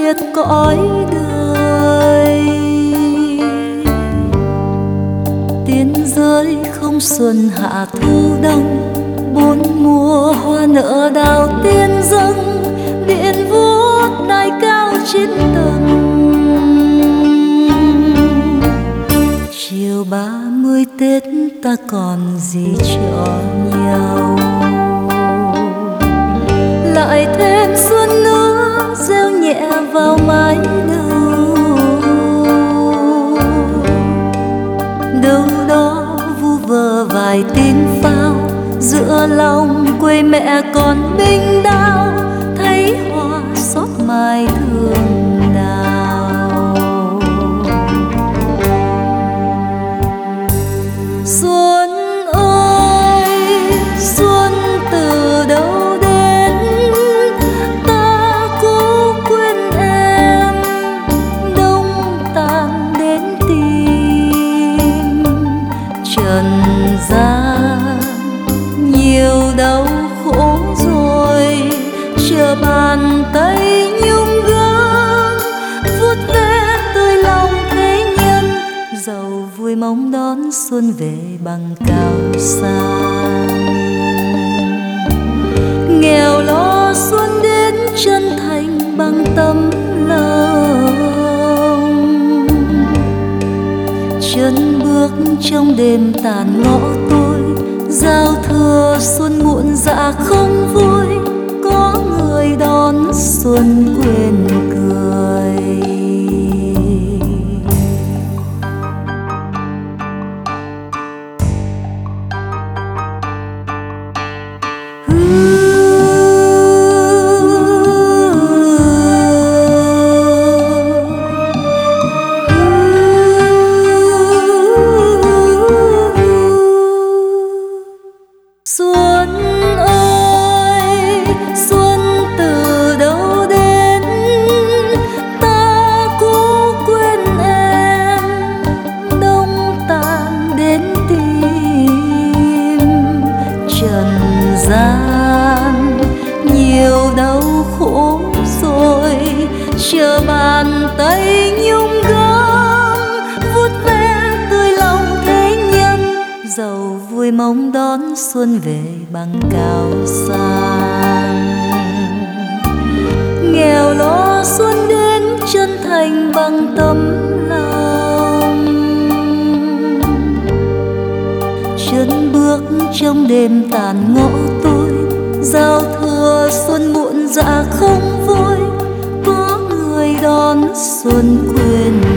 biệt cõi đời. Tiên giới không xuân hạ thu đông, bốn mùa hoa nở đào tiên dâng, điện vuốt đài cao trên tầng. Chiều 30 Tết ta còn gì cho nhau, lại thêm xuân nữa reo nhẹ vào mái đầu. Đâu đó vu vơ vài tin pháo, giữa lòng quê mẹ còn binh đao, thấy hoa xót mai thương nào. Xuân ơi xuân từ đâu đến, ta cố quên em, đông tàn đến tìm. Trần gian nhiều đau khổ rồi, chờ bàn tay nhung gấm vuốt ve tươi lòng thế nhân. Dẫu vui mong đón xuân về bằng cao sang, nghèo lo xuân đến chân thành bằng tấm lòng. Chân bước trong đêm tàn ngõ tối, giao thừa xuân muộn dạ không vui, có người đón xuân quên cười. Xuân ơi xuân từ đâu đến, ta cố quên em, đông tàn đến tìm. Trần gian nhiều đau khổ rồi, chờ bàn tay nhung gấm vuốt ve tươi lòng thế nhân. Dẫu vui mong đón xuân về bằng cao sang, nghèo lo xuân đến chân thành bằng tấm lòng. Chân bước trong đêm tàn ngõ tối, giao thừa xuân muộn dạ không vui, có người đón xuân quên